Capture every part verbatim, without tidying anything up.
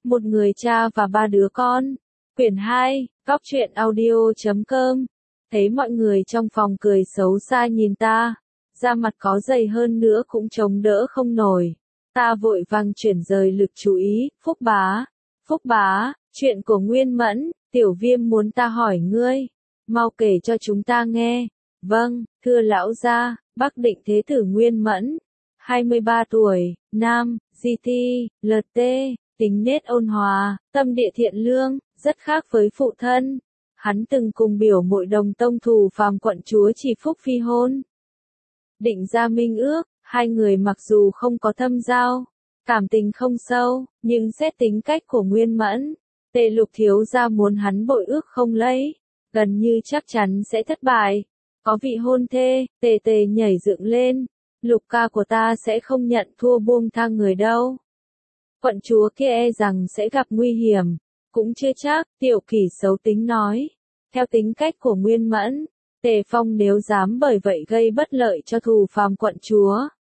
Một người cha và ba đứa con. Quyển hai, góc truyện audio chấm com. Thấy mọi người trong phòng cười xấu xa nhìn ta, da mặt có dày hơn nữa cũng chống đỡ không nổi. Ta vội vàng chuyển rời lực chú ý, Phúc bá, Phúc bá, chuyện của Nguyên Mẫn, Tiểu Viêm muốn ta hỏi ngươi, mau kể cho chúng ta nghe. Vâng, thưa lão gia, Bắc Định Thế tử Nguyên Mẫn, hai mươi ba tuổi, nam, giê tê, lờ tê, tính nết ôn hòa, tâm địa thiện lương, rất khác với phụ thân. Hắn từng cùng biểu muội đồng tông thù phàm quận chúa Chỉ Phúc phi hôn. Định ra minh ước, hai người mặc dù không có thâm giao, cảm tình không sâu, nhưng xét tính cách của Nguyên Mẫn, Tề Lục thiếu gia muốn hắn bội ước không lấy, gần như chắc chắn sẽ thất bại. Có vị hôn thê, Tề Tề nhảy dựng lên, Lục ca của ta sẽ không nhận thua buông tha người đâu. Quận chúa kia e rằng sẽ gặp nguy hiểm, cũng chưa chắc, Tiểu Kỷ xấu tính nói. Theo tính cách của Nguyên Mẫn, Tề Phong nếu dám bởi vậy gây bất lợi cho thù phàm quận chúa,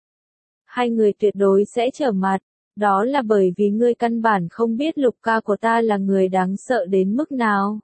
hai người tuyệt đối sẽ trở mặt. Đó là bởi vì ngươi căn bản không biết Lục ca của ta là người đáng sợ đến mức nào.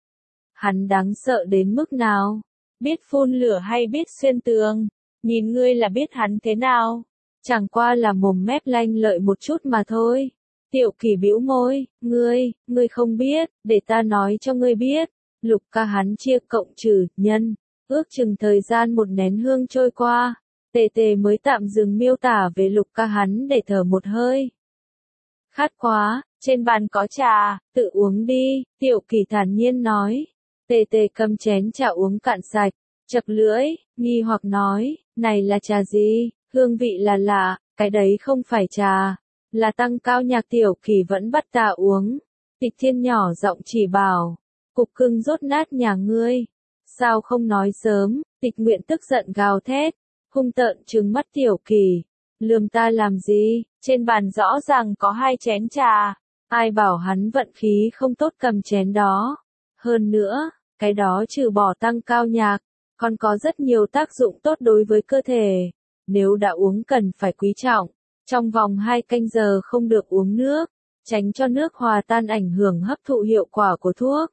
Hắn đáng sợ đến mức nào? Biết phun lửa hay biết xuyên tường? Nhìn ngươi là biết hắn thế nào? Chẳng qua là mồm mép lanh lợi một chút mà thôi. Tiểu Kỷ bĩu môi, ngươi, ngươi không biết, để ta nói cho ngươi biết. Lục ca hắn chia cộng trừ, nhân, ước chừng thời gian một nén hương trôi qua, Tề Tề mới tạm dừng miêu tả về Lục ca hắn để thở một hơi. Khát quá, trên bàn có trà, tự uống đi, Tiểu Kỷ thản nhiên nói. Tề Tề cầm chén trà uống cạn sạch, chập lưỡi, nghi hoặc nói, này là trà gì, hương vị là lạ, cái đấy không phải trà, là tăng cao nhạc. Tiểu Kỷ vẫn bắt ta uống. Tịch Thiên nhỏ giọng chỉ bảo, cục cưng rốt nát nhà ngươi, sao không nói sớm. Tịch Nguyện tức giận gào thét, hung tợn trừng mắt Tiểu Kỷ, lườm ta làm gì, trên bàn rõ ràng có hai chén trà, ai bảo hắn vận khí không tốt cầm chén đó. Hơn nữa, cái đó trừ bỏ tăng cao nhạc, còn có rất nhiều tác dụng tốt đối với cơ thể, nếu đã uống cần phải quý trọng, trong vòng hai canh giờ không được uống nước, tránh cho nước hòa tan ảnh hưởng hấp thụ hiệu quả của thuốc.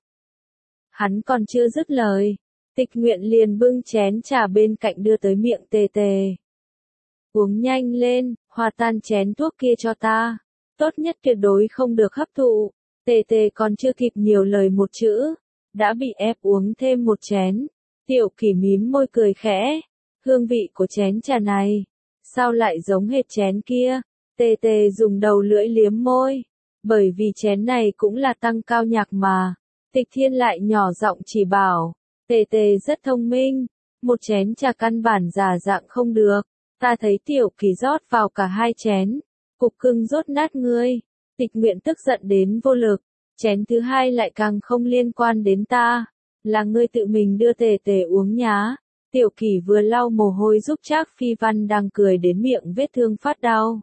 Hắn còn chưa dứt lời, Tịch Nguyện liền bưng chén trà bên cạnh đưa tới miệng Tề Tề. Uống nhanh lên, hòa tan chén thuốc kia cho ta, tốt nhất tuyệt đối không được hấp thụ. Tề Tề còn chưa kịp nhiều lời một chữ, đã bị ép uống thêm một chén. Tiểu Kỷ mím môi cười khẽ, hương vị của chén trà này, sao lại giống hệt chén kia? Tề Tề dùng đầu lưỡi liếm môi, bởi vì chén này cũng là tăng cao nhạc mà. Tịch Thiên lại nhỏ giọng chỉ bảo, Tề Tề rất thông minh, một chén trà căn bản giả dạng không được, ta thấy Tiểu Kỷ rót vào cả hai chén, cục cưng rốt nát ngươi. Tịch Nguyện tức giận đến vô lực, chén thứ hai lại càng không liên quan đến ta, là ngươi tự mình đưa Tề Tề uống nhá. Tiểu Kỷ vừa lau mồ hôi giúp Trác Phi Văn đang cười đến miệng vết thương phát đau,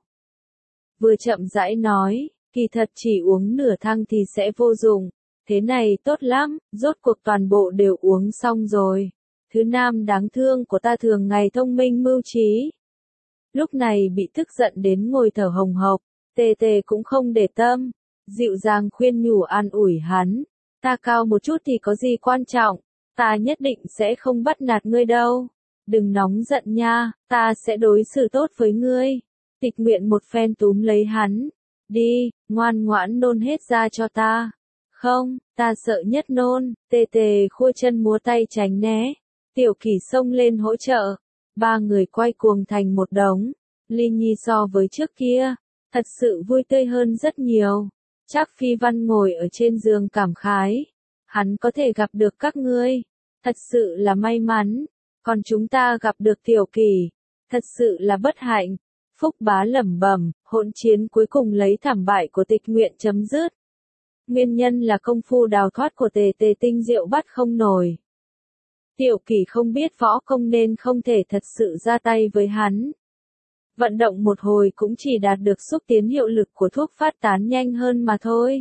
vừa chậm rãi nói, kỳ thật chỉ uống nửa thang thì sẽ vô dụng, thế này tốt lắm, rốt cuộc toàn bộ đều uống xong rồi. Thứ nam đáng thương của ta thường ngày thông minh mưu trí, lúc này bị tức giận đến ngồi thở hồng hộc. Tề Tề cũng không để tâm, dịu dàng khuyên nhủ an ủi hắn, ta cao một chút thì có gì quan trọng, ta nhất định sẽ không bắt nạt ngươi đâu, đừng nóng giận nha, ta sẽ đối xử tốt với ngươi. Tịch Nguyện một phen túm lấy hắn, đi, ngoan ngoãn nôn hết ra cho ta. Không, ta sợ nhất nôn. Tề Tề khua chân múa tay tránh né, Tiểu Kỷ xông lên hỗ trợ, ba người quay cuồng thành một đống. Ly Nhi so với trước kia, thật sự vui tươi hơn rất nhiều. Trác Phi Văn ngồi ở trên giường cảm khái, hắn có thể gặp được các ngươi, thật sự là may mắn, còn chúng ta gặp được Tiểu Kỷ, thật sự là bất hạnh. Phúc bá lẩm bẩm, hỗn chiến cuối cùng lấy thảm bại của Tịch Nguyện chấm dứt. Nguyên nhân là công phu đào thoát của Tề Tề tinh diệu bắt không nổi. Tiểu Kỷ không biết võ công nên không thể thật sự ra tay với hắn. Vận động một hồi cũng chỉ đạt được xúc tiến hiệu lực của thuốc phát tán nhanh hơn mà thôi.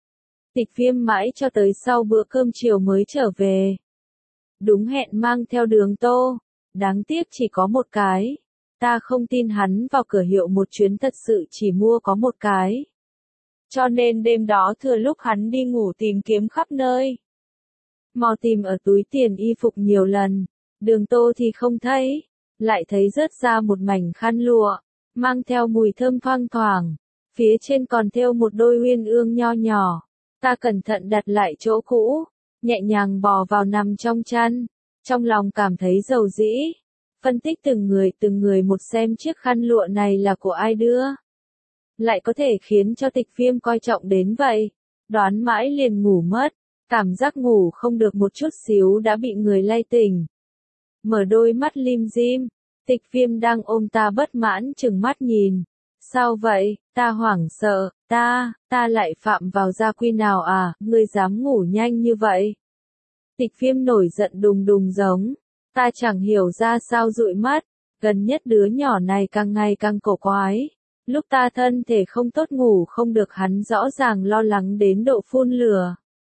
Tịch Viêm mãi cho tới sau bữa cơm chiều mới trở về. Đúng hẹn mang theo đường tô, đáng tiếc chỉ có một cái. Ta không tin hắn vào cửa hiệu một chuyến thật sự chỉ mua có một cái. Cho nên đêm đó thừa lúc hắn đi ngủ tìm kiếm khắp nơi. Mò tìm ở túi tiền y phục nhiều lần, Đường Tô thì không thấy, lại thấy rớt ra một mảnh khăn lụa, mang theo mùi thơm thoang thoảng, phía trên còn thêu một đôi uyên ương nho nhỏ. Ta cẩn thận đặt lại chỗ cũ, nhẹ nhàng bò vào nằm trong chăn, trong lòng cảm thấy dầu dĩ, phân tích từng người từng người một xem chiếc khăn lụa này là của ai đưa. Lại có thể khiến cho Tịch Viêm coi trọng đến vậy, đoán mãi liền ngủ mất, cảm giác ngủ không được một chút xíu đã bị người lay tỉnh. Mở đôi mắt lim dim, Tịch Viêm đang ôm ta bất mãn chừng mắt nhìn. Sao vậy, ta hoảng sợ, ta, ta lại phạm vào gia quy nào à, ngươi dám ngủ nhanh như vậy. Tịch Viêm nổi giận đùng đùng giống, ta chẳng hiểu ra sao dụi mắt, gần nhất đứa nhỏ này càng ngày càng cổ quái. Lúc ta thân thể không tốt ngủ không được hắn rõ ràng lo lắng đến độ phun lửa.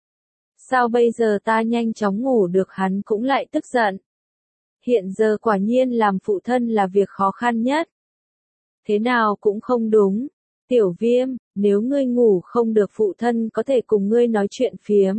Sao bây giờ ta nhanh chóng ngủ được hắn cũng lại tức giận. Hiện giờ quả nhiên làm phụ thân là việc khó khăn nhất. Thế nào cũng không đúng. Tiểu Viêm, nếu ngươi ngủ không được phụ thân có thể cùng ngươi nói chuyện phiếm.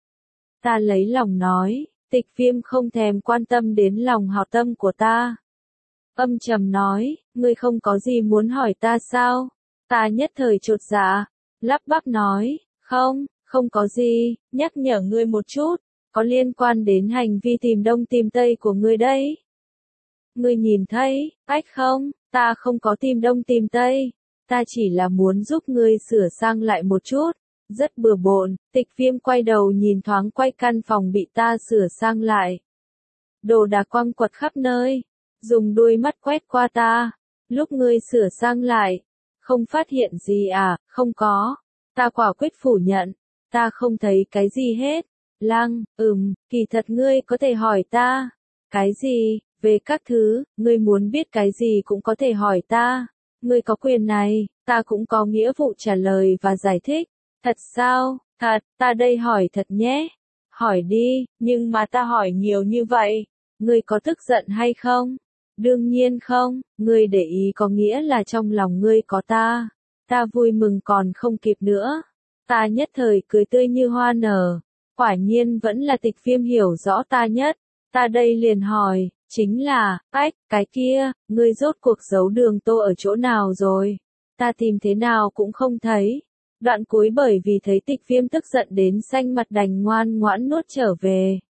Ta lấy lòng nói, Tịch Viêm không thèm quan tâm đến lòng hảo tâm của ta. Âm trầm nói, ngươi không có gì muốn hỏi ta sao? Ta nhất thời chột dạ, lắp bắp nói, không, không có gì, nhắc nhở ngươi một chút, có liên quan đến hành vi tìm đông tìm tây của ngươi đấy. Ngươi nhìn thấy, ách không, ta không có tìm đông tìm tây, ta chỉ là muốn giúp ngươi sửa sang lại một chút, rất bừa bộn. Tịch Viêm quay đầu nhìn thoáng quay căn phòng bị ta sửa sang lại. Đồ đạc quăng quật khắp nơi, dùng đuôi mắt quét qua ta, lúc ngươi sửa sang lại, không phát hiện gì à, không có, ta quả quyết phủ nhận, ta không thấy cái gì hết. Lăng, ừm, kỳ thật ngươi có thể hỏi ta, cái gì, về các thứ, ngươi muốn biết cái gì cũng có thể hỏi ta, ngươi có quyền này, ta cũng có nghĩa vụ trả lời và giải thích. Thật sao, thật, ta đây hỏi thật nhé, hỏi đi, nhưng mà ta hỏi nhiều như vậy, ngươi có tức giận hay không? Đương nhiên không, ngươi để ý có nghĩa là trong lòng ngươi có ta, ta vui mừng còn không kịp nữa, ta nhất thời cười tươi như hoa nở, quả nhiên vẫn là Tịch Viêm hiểu rõ ta nhất, ta đây liền hỏi, chính là, ách, cái kia, ngươi rốt cuộc giấu Đường Tô ở chỗ nào rồi, ta tìm thế nào cũng không thấy. Đoạn cuối bởi vì thấy Tịch Viêm tức giận đến xanh mặt đành ngoan ngoãn nuốt trở về.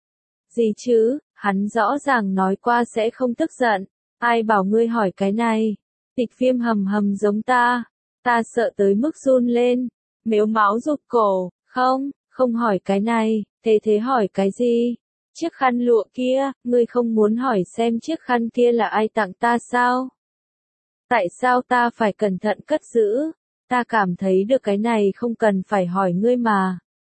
Gì chứ, hắn rõ ràng nói qua sẽ không tức giận, ai bảo ngươi hỏi cái này. Tịch Viêm hầm hầm giống ta, ta sợ tới mức run lên, mếu máu rụt cổ, không, không hỏi cái này, thế thế hỏi cái gì? Chiếc khăn lụa kia, ngươi không muốn hỏi xem chiếc khăn kia là ai tặng ta sao? Tại sao ta phải cẩn thận cất giữ? Ta cảm thấy được cái này không cần phải hỏi ngươi mà.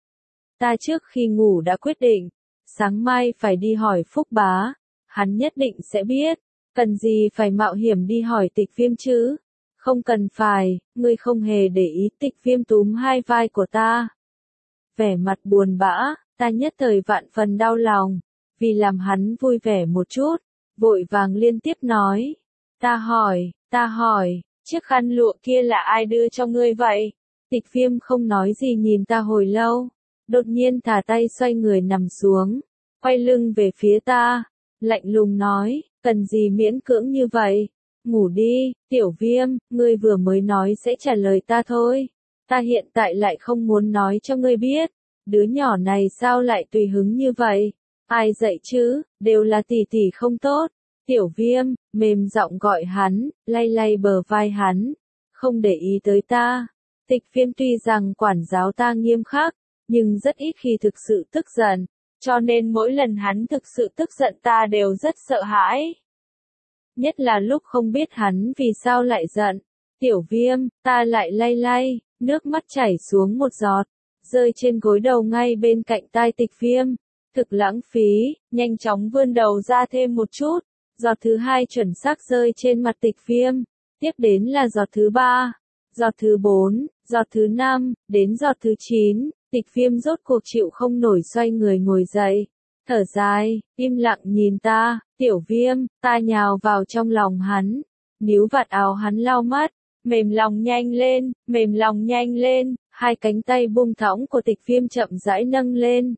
Ta trước khi ngủ đã quyết định, sáng mai phải đi hỏi Phúc Bá, hắn nhất định sẽ biết, cần gì phải mạo hiểm đi hỏi Tịch Viêm chứ? Không cần phải, ngươi không hề để ý. Tịch Viêm túm hai vai của ta. Vẻ mặt buồn bã, ta nhất thời vạn phần đau lòng, vì làm hắn vui vẻ một chút, vội vàng liên tiếp nói. Ta hỏi, ta hỏi. Chiếc khăn lụa kia là ai đưa cho ngươi vậy? Tịch Viêm không nói gì nhìn ta hồi lâu, đột nhiên thả tay xoay người nằm xuống, quay lưng về phía ta, lạnh lùng nói, cần gì miễn cưỡng như vậy? Ngủ đi, Tiểu Viêm, ngươi vừa mới nói sẽ trả lời ta thôi. Ta hiện tại lại không muốn nói cho ngươi biết, đứa nhỏ này sao lại tùy hứng như vậy? Ai dạy chứ, đều là tỷ tỷ không tốt. Tiểu Viêm, mềm giọng gọi hắn, lay lay bờ vai hắn, không để ý tới ta. Tịch Viêm tuy rằng quản giáo ta nghiêm khắc, nhưng rất ít khi thực sự tức giận, cho nên mỗi lần hắn thực sự tức giận ta đều rất sợ hãi. Nhất là lúc không biết hắn vì sao lại giận. Tiểu Viêm, ta lại lay lay, nước mắt chảy xuống một giọt, rơi trên gối đầu ngay bên cạnh tai Tịch Viêm. Thực lãng phí, nhanh chóng vươn đầu ra thêm một chút. Giọt thứ hai chuẩn xác rơi trên mặt Tịch Viêm, tiếp đến là giọt thứ ba, giọt thứ bốn, giọt thứ năm, đến giọt thứ chín, Tịch Viêm rốt cuộc chịu không nổi xoay người ngồi dậy, thở dài, im lặng nhìn ta. Tiểu Viêm, ta nhào vào trong lòng hắn, níu vạt áo hắn lau mắt, mềm lòng nhanh lên, mềm lòng nhanh lên, hai cánh tay buông thõng của Tịch Viêm chậm rãi nâng lên.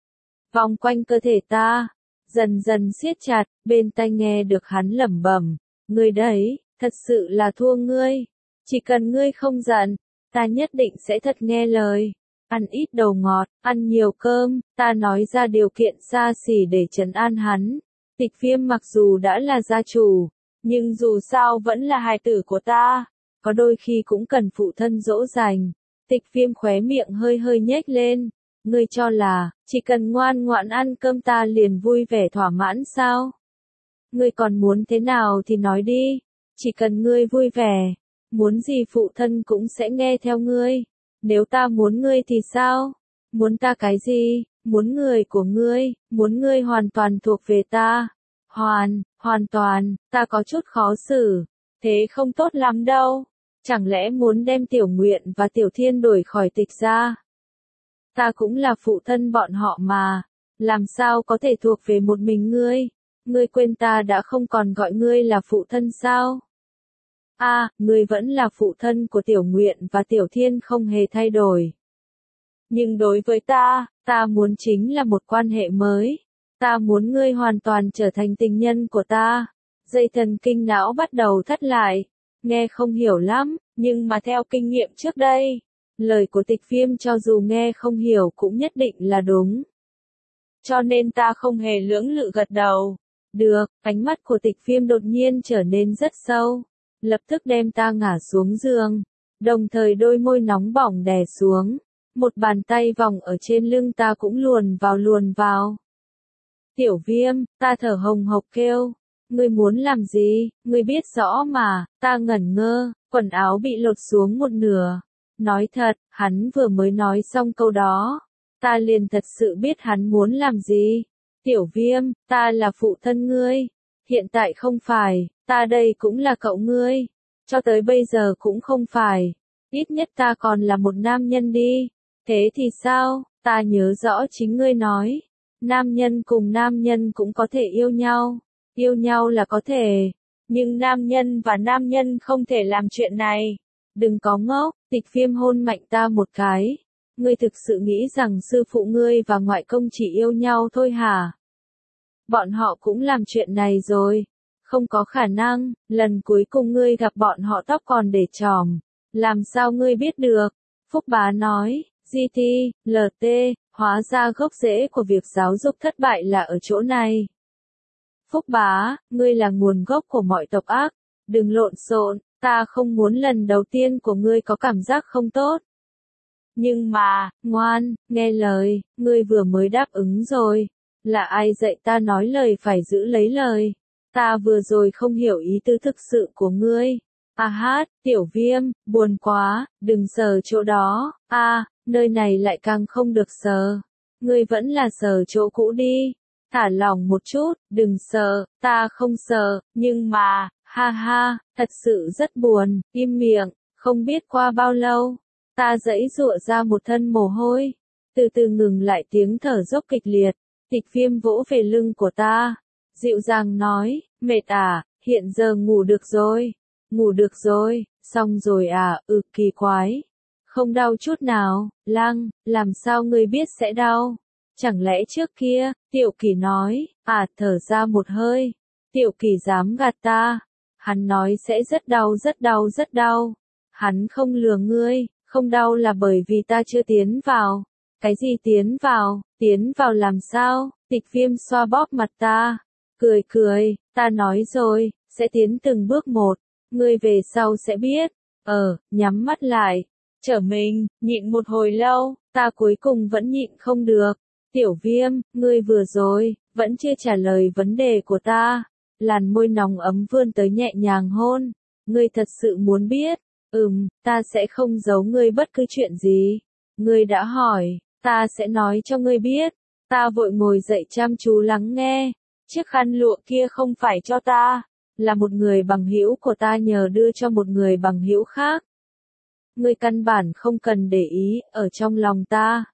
Vòng quanh cơ thể ta, dần dần siết chặt, bên tai nghe được hắn lẩm bẩm, ngươi đấy, thật sự là thua ngươi. Chỉ cần ngươi không giận, ta nhất định sẽ thật nghe lời. Ăn ít đầu ngọt, ăn nhiều cơm, ta nói ra điều kiện xa xỉ để trấn an hắn. Tịch Viêm mặc dù đã là gia chủ, nhưng dù sao vẫn là hài tử của ta, có đôi khi cũng cần phụ thân dỗ dành. Tịch Viêm khóe miệng hơi hơi nhếch lên, ngươi cho là, chỉ cần ngoan ngoãn ăn cơm ta liền vui vẻ thỏa mãn sao? Ngươi còn muốn thế nào thì nói đi, chỉ cần ngươi vui vẻ, muốn gì phụ thân cũng sẽ nghe theo ngươi. Nếu ta muốn ngươi thì sao? Muốn ta cái gì? Muốn người của ngươi, muốn ngươi hoàn toàn thuộc về ta. Hoàn, hoàn toàn, ta có chút khó xử, thế không tốt lắm đâu. Chẳng lẽ muốn đem Tiểu Nguyện và Tiểu Thiên đuổi khỏi Tịch gia? Ta cũng là phụ thân bọn họ mà, làm sao có thể thuộc về một mình ngươi? Ngươi quên ta đã không còn gọi ngươi là phụ thân sao? A, à, ngươi vẫn là phụ thân của Tiểu Nguyện và Tiểu Thiên không hề thay đổi. Nhưng đối với ta, ta muốn chính là một quan hệ mới. Ta muốn ngươi hoàn toàn trở thành tình nhân của ta. Dây thần kinh não bắt đầu thắt lại. Nghe không hiểu lắm, nhưng mà theo kinh nghiệm trước đây, lời của Tịch Viêm cho dù nghe không hiểu cũng nhất định là đúng. Cho nên ta không hề lưỡng lự gật đầu. Được, ánh mắt của Tịch Viêm đột nhiên trở nên rất sâu. Lập tức đem ta ngả xuống giường. Đồng thời đôi môi nóng bỏng đè xuống. Một bàn tay vòng ở trên lưng ta cũng luồn vào luồn vào. Tiểu Viêm, ta thở hồng hộc kêu. Ngươi muốn làm gì, ngươi biết rõ mà, ta ngẩn ngơ, quần áo bị lột xuống một nửa. Nói thật, hắn vừa mới nói xong câu đó. Ta liền thật sự biết hắn muốn làm gì. Tiểu Viêm, ta là phụ thân ngươi. Hiện tại không phải, ta đây cũng là cậu ngươi. Cho tới bây giờ cũng không phải. Ít nhất ta còn là một nam nhân đi. Thế thì sao, ta nhớ rõ chính ngươi nói. Nam nhân cùng nam nhân cũng có thể yêu nhau. Yêu nhau là có thể. Nhưng nam nhân và nam nhân không thể làm chuyện này. Đừng có ngốc, Tịch Viêm hôn mạnh ta một cái. Ngươi thực sự nghĩ rằng sư phụ ngươi và ngoại công chỉ yêu nhau thôi hả? Bọn họ cũng làm chuyện này rồi. Không có khả năng, lần cuối cùng ngươi gặp bọn họ tóc còn để tròm. Làm sao ngươi biết được? Phúc Bá nói, giê tê, lờ tê, hóa ra gốc rễ của việc giáo dục thất bại là ở chỗ này. Phúc Bá, ngươi là nguồn gốc của mọi tộc ác. Đừng lộn xộn, ta không muốn lần đầu tiên của ngươi có cảm giác không tốt. Nhưng mà, ngoan, nghe lời, ngươi vừa mới đáp ứng rồi. Là ai dạy ta nói lời phải giữ lấy lời? Ta vừa rồi không hiểu ý tứ thực sự của ngươi. A hát, Tiểu Viêm, buồn quá, đừng sờ chỗ đó. A, à, nơi này lại càng không được sờ. Ngươi vẫn là sờ chỗ cũ đi. Thả lỏng một chút, đừng sờ, ta không sờ, nhưng mà, ha ha, thật sự rất buồn, im miệng, không biết qua bao lâu. Ta giãy giụa ra một thân mồ hôi, từ từ ngừng lại tiếng thở dốc kịch liệt. Tịch Viêm vỗ về lưng của ta, dịu dàng nói, mệt à, hiện giờ ngủ được rồi, ngủ được rồi, xong rồi à, ừ kỳ quái, không đau chút nào. Lăng, làm sao ngươi biết sẽ đau? Chẳng lẽ trước kia, Tiểu Kỳ nói, à thở ra một hơi, Tiểu Kỳ dám gạt ta, hắn nói sẽ rất đau rất đau rất đau, hắn không lừa ngươi, không đau là bởi vì ta chưa tiến vào. Cái gì tiến vào, tiến vào làm sao? Tịch Viêm xoa bóp mặt ta, cười cười, ta nói rồi, sẽ tiến từng bước một, ngươi về sau sẽ biết. Ờ, nhắm mắt lại, trở mình, nhịn một hồi lâu, ta cuối cùng vẫn nhịn không được. Tiểu Viêm, ngươi vừa rồi, vẫn chưa trả lời vấn đề của ta. Làn môi nóng ấm vươn tới nhẹ nhàng hôn. Ngươi thật sự muốn biết? Ừm, ta sẽ không giấu ngươi bất cứ chuyện gì. Ngươi đã hỏi, ta sẽ nói cho ngươi biết. Ta vội ngồi dậy chăm chú lắng nghe. Chiếc khăn lụa kia không phải cho ta, là một người bằng hữu của ta nhờ đưa cho một người bằng hữu khác. Ngươi căn bản không cần để ý, ở trong lòng ta.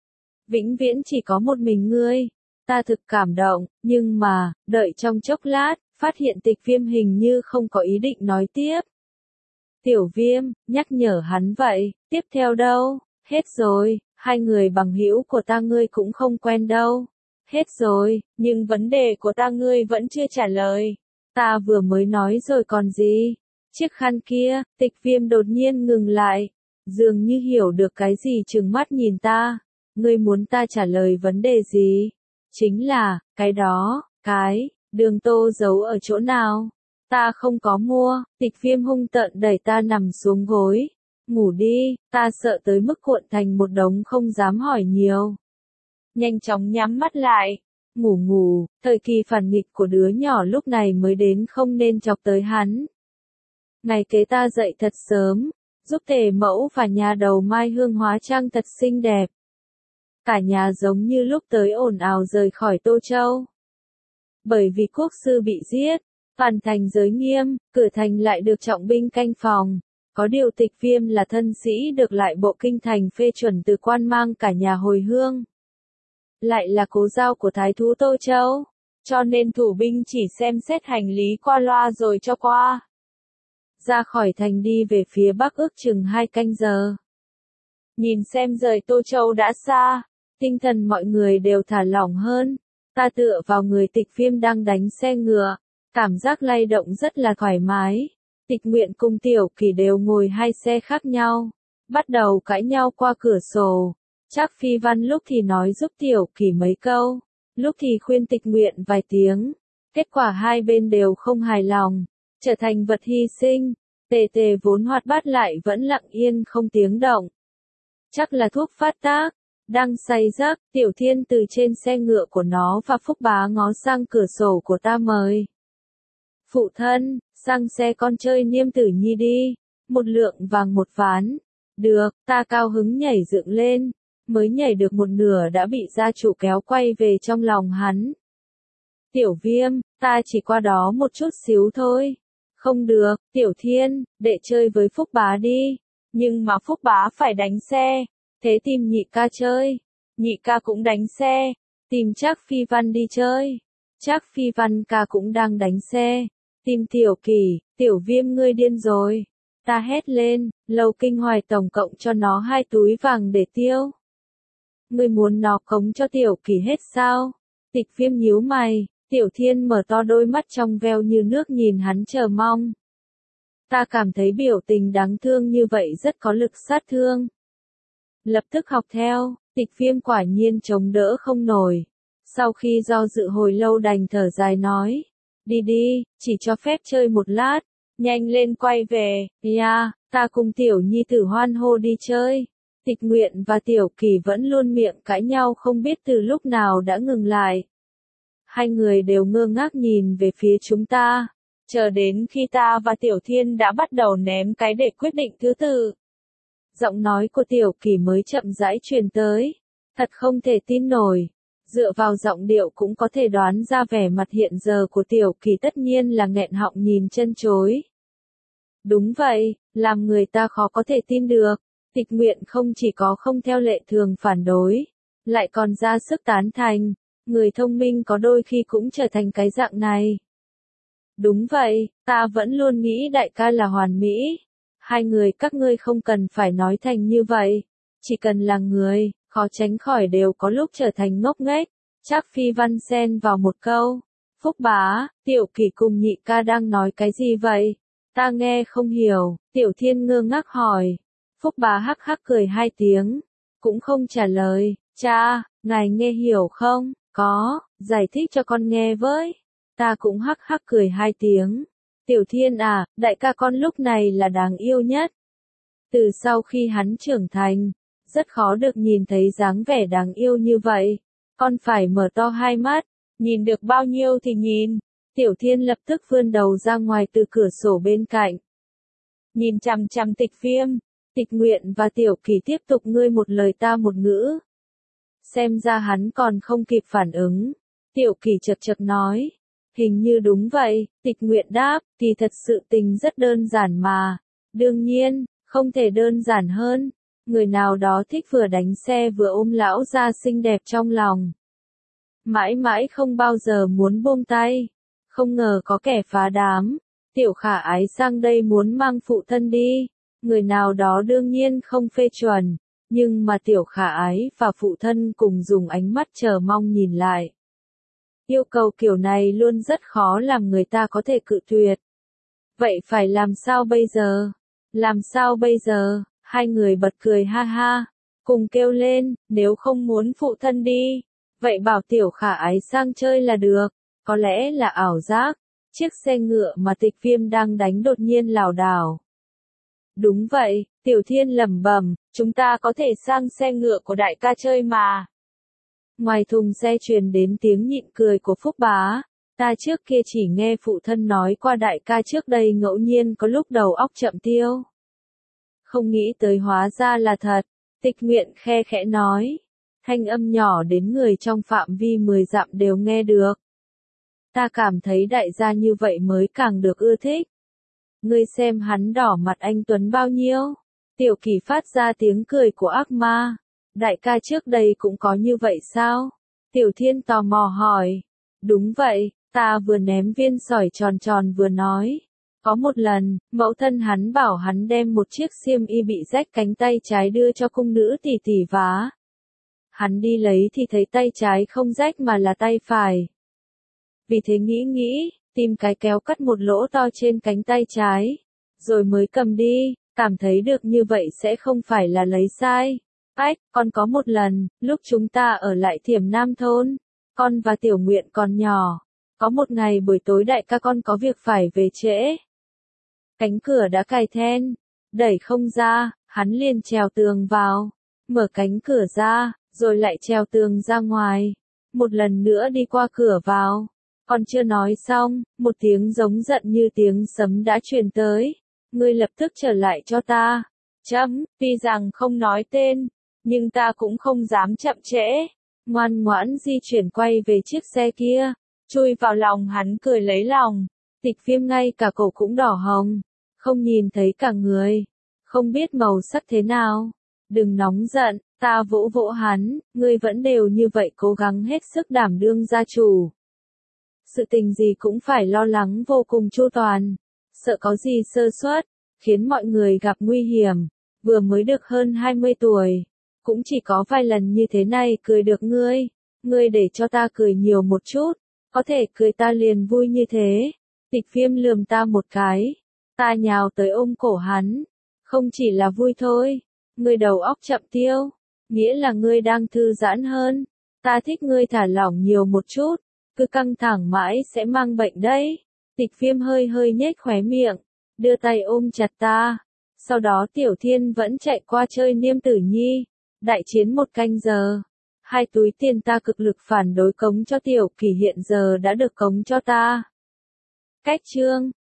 Vĩnh viễn chỉ có một mình ngươi. Ta thực cảm động, nhưng mà, đợi trong chốc lát, phát hiện Tịch Viêm hình như không có ý định nói tiếp. Tiểu Viêm, nhắc nhở hắn vậy, tiếp theo đâu? Hết rồi, hai người bằng hữu của ta ngươi cũng không quen đâu. Hết rồi, nhưng vấn đề của ta ngươi vẫn chưa trả lời. Ta vừa mới nói rồi còn gì? Chiếc khăn kia, Tịch Viêm đột nhiên ngừng lại, dường như hiểu được cái gì trừng mắt nhìn ta. Ngươi muốn ta trả lời vấn đề gì? Chính là, cái đó, cái, đường tô giấu ở chỗ nào? Ta không có mua. Tịch Viêm hung tợn đẩy ta nằm xuống gối. Ngủ đi, ta sợ tới mức cuộn thành một đống không dám hỏi nhiều. Nhanh chóng nhắm mắt lại. Ngủ ngủ, thời kỳ phản nghịch của đứa nhỏ lúc này mới đến, không nên chọc tới hắn. Ngày kế ta dậy thật sớm, giúp tề mẫu và nhà đầu Mai Hương hóa trang thật xinh đẹp. Cả nhà giống như lúc tới ồn ào rời khỏi Tô Châu. Bởi vì quốc sư bị giết, toàn thành giới nghiêm, cửa thành lại được trọng binh canh phòng. Có điều Tịch Viêm là thân sĩ được lại bộ kinh thành phê chuẩn từ quan mang cả nhà hồi hương. Lại là cố giao của thái thú Tô Châu, cho nên thủ binh chỉ xem xét hành lý qua loa rồi cho qua. Ra khỏi thành đi về phía bắc ước chừng hai canh giờ. Nhìn xem rời Tô Châu đã xa, tinh thần mọi người đều thả lỏng hơn. Ta tựa vào người Tịch Viêm đang đánh xe ngựa, cảm giác lay động rất là thoải mái. Tịch Nguyện cùng Tiểu Kỳ đều ngồi hai xe khác nhau, bắt đầu cãi nhau qua cửa sổ. Trác Phi Văn lúc thì nói giúp Tiểu Kỳ mấy câu, lúc thì khuyên Tịch Nguyện vài tiếng. Kết quả hai bên đều không hài lòng, trở thành vật hy sinh. Tề Tề vốn hoạt bát lại vẫn lặng yên không tiếng động. Chắc là thuốc phát tác. Đang say giấc, Tiểu Thiên từ trên xe ngựa của nó và Phúc Bá ngó sang cửa sổ của ta mời. Phụ thân, sang xe con chơi Niêm Tử Nhi đi, một lượng vàng một ván. Được, ta cao hứng nhảy dựng lên, mới nhảy được một nửa đã bị gia chủ kéo quay về trong lòng hắn. Tiểu Viêm, ta chỉ qua đó một chút xíu thôi. Không được, Tiểu Thiên, để chơi với Phúc Bá đi. Nhưng mà Phúc Bá phải đánh xe. Thế tìm Nhị ca chơi. Nhị ca cũng đánh xe. Tìm Trác Phi Văn đi chơi. Trác Phi Văn ca cũng đang đánh xe. Tìm Tiểu Kỳ, Tiểu Viêm ngươi điên rồi. Ta hét lên, Lâu Kinh Hoài tổng cộng cho nó hai túi vàng để tiêu. Ngươi muốn nó cống cho Tiểu Kỳ hết sao? Tịch Viêm nhíu mày, Tiểu Thiên mở to đôi mắt trong veo như nước nhìn hắn chờ mong. Ta cảm thấy biểu tình đáng thương như vậy rất có lực sát thương. Lập tức học theo, Tịch Viêm quả nhiên chống đỡ không nổi. Sau khi do dự hồi lâu đành thở dài nói, đi đi, chỉ cho phép chơi một lát, nhanh lên quay về, ya, ta cùng Tiểu Nhi tử hoan hô đi chơi. Tịch Nguyện và Tiểu Kỳ vẫn luôn miệng cãi nhau không biết từ lúc nào đã ngừng lại. Hai người đều ngơ ngác nhìn về phía chúng ta, chờ đến khi ta và Tiểu Thiên đã bắt đầu ném cái để quyết định thứ tự. Giọng nói của Tiểu Kỳ mới chậm rãi truyền tới, thật không thể tin nổi. Dựa vào giọng điệu cũng có thể đoán ra vẻ mặt hiện giờ của Tiểu Kỳ tất nhiên là nghẹn họng nhìn chân chối. Đúng vậy, làm người ta khó có thể tin được. Tịch Nguyện không chỉ có không theo lệ thường phản đối, lại còn ra sức tán thành. Người thông minh có đôi khi cũng trở thành cái dạng này. Đúng vậy, ta vẫn luôn nghĩ đại ca là hoàn mỹ. Hai người các ngươi không cần phải nói thành như vậy. Chỉ cần là người, khó tránh khỏi đều có lúc trở thành ngốc nghếch. Trác Phi Văn xen vào một câu. Phúc Bá, Tiểu Kỳ cùng Nhị ca đang nói cái gì vậy? Ta nghe không hiểu. Tiểu Thiên ngơ ngác hỏi. Phúc Bá hắc hắc cười hai tiếng, cũng không trả lời. Cha, ngài nghe hiểu không? Có, giải thích cho con nghe với. Ta cũng hắc hắc cười hai tiếng. Tiểu Thiên à, đại ca con lúc này là đáng yêu nhất. Từ sau khi hắn trưởng thành, rất khó được nhìn thấy dáng vẻ đáng yêu như vậy. Con phải mở to hai mắt, nhìn được bao nhiêu thì nhìn. Tiểu Thiên lập tức vươn đầu ra ngoài từ cửa sổ bên cạnh. Nhìn chằm chằm Tịch Viêm, Tịch Nguyện và Tiểu Kỳ tiếp tục ngươi một lời ta một ngữ. Xem ra hắn còn không kịp phản ứng. Tiểu Kỳ chật chật nói. Hình như đúng vậy, Tịch Nguyện đáp, thì thật sự tình rất đơn giản mà. Đương nhiên, không thể đơn giản hơn. Người nào đó thích vừa đánh xe vừa ôm lão gia xinh đẹp trong lòng. Mãi mãi không bao giờ muốn buông tay. Không ngờ có kẻ phá đám. Tiểu Khả Ái sang đây muốn mang phụ thân đi, người nào đó đương nhiên không phê chuẩn, nhưng mà Tiểu Khả Ái và phụ thân cùng dùng ánh mắt chờ mong nhìn lại. Yêu cầu kiểu này luôn rất khó làm người ta có thể cự tuyệt. Vậy phải làm sao bây giờ? Làm sao bây giờ? Hai người bật cười ha ha, cùng kêu lên, nếu không muốn phụ thân đi, vậy bảo Tiểu Khả Ái sang chơi là được, có lẽ là ảo giác. Chiếc xe ngựa mà Tịch Viêm đang đánh đột nhiên lảo đảo. Đúng vậy, Tiểu Thiên lẩm bẩm, chúng ta có thể sang xe ngựa của đại ca chơi mà. Ngoài thùng xe truyền đến tiếng nhịn cười của Phúc Bá, ta trước kia chỉ nghe phụ thân nói qua đại ca trước đây ngẫu nhiên có lúc đầu óc chậm tiêu. Không nghĩ tới hóa ra là thật, Tịch Nguyện khe khẽ nói, thanh âm nhỏ đến người trong phạm vi mười dặm đều nghe được. Ta cảm thấy đại gia như vậy mới càng được ưa thích. Ngươi xem hắn đỏ mặt anh Tuấn bao nhiêu. Tiểu Kỳ phát ra tiếng cười của ác ma. Đại ca trước đây cũng có như vậy sao? Tiểu Thiên tò mò hỏi. Đúng vậy, ta vừa ném viên sỏi tròn tròn vừa nói. Có một lần, mẫu thân hắn bảo hắn đem một chiếc xiêm y bị rách cánh tay trái đưa cho cung nữ tỷ tỷ vá. Hắn đi lấy thì thấy tay trái không rách mà là tay phải. Vì thế nghĩ nghĩ, tìm cái kéo cắt một lỗ to trên cánh tay trái, rồi mới cầm đi, cảm thấy được như vậy sẽ không phải là lấy sai. Ách, còn có một lần, lúc chúng ta ở lại Thiểm Nam thôn, con và Tiểu Nguyện còn nhỏ, có một ngày buổi tối đại ca con có việc phải về trễ. Cánh cửa đã cài then, đẩy không ra, hắn liền trèo tường vào, mở cánh cửa ra, rồi lại trèo tường ra ngoài, một lần nữa đi qua cửa vào. Còn chưa nói xong, một tiếng giống giận như tiếng sấm đã truyền tới. Ngươi lập tức trở lại cho ta. Chấm, tuy rằng không nói tên, nhưng ta cũng không dám chậm trễ. Ngoan ngoãn di chuyển quay về chiếc xe kia, chui vào lòng hắn cười lấy lòng. Tịch Viêm ngay cả cổ cũng đỏ hồng, không nhìn thấy cả người, không biết màu sắc thế nào. Đừng nóng giận, ta vỗ vỗ hắn, ngươi vẫn đều như vậy cố gắng hết sức đảm đương gia chủ. Sự tình gì cũng phải lo lắng vô cùng chu toàn, sợ có gì sơ suất, khiến mọi người gặp nguy hiểm. Vừa mới được hơn hai mươi tuổi, cũng chỉ có vài lần như thế này cười được ngươi, ngươi để cho ta cười nhiều một chút, có thể cười ta liền vui như thế. Tịch Viêm lườm ta một cái, ta nhào tới ôm cổ hắn, không chỉ là vui thôi, ngươi đầu óc chậm tiêu, nghĩa là ngươi đang thư giãn hơn, ta thích ngươi thả lỏng nhiều một chút. Cứ căng thẳng mãi sẽ mang bệnh đấy. Tịch Viêm hơi hơi nhếch khóe miệng, đưa tay ôm chặt ta. Sau đó Tiểu Thiên vẫn chạy qua chơi Niêm Tử Nhi. Đại chiến một canh giờ. Hai túi tiền ta cực lực phản đối cống cho Tiểu Kỳ hiện giờ đã được cống cho ta. Cách chương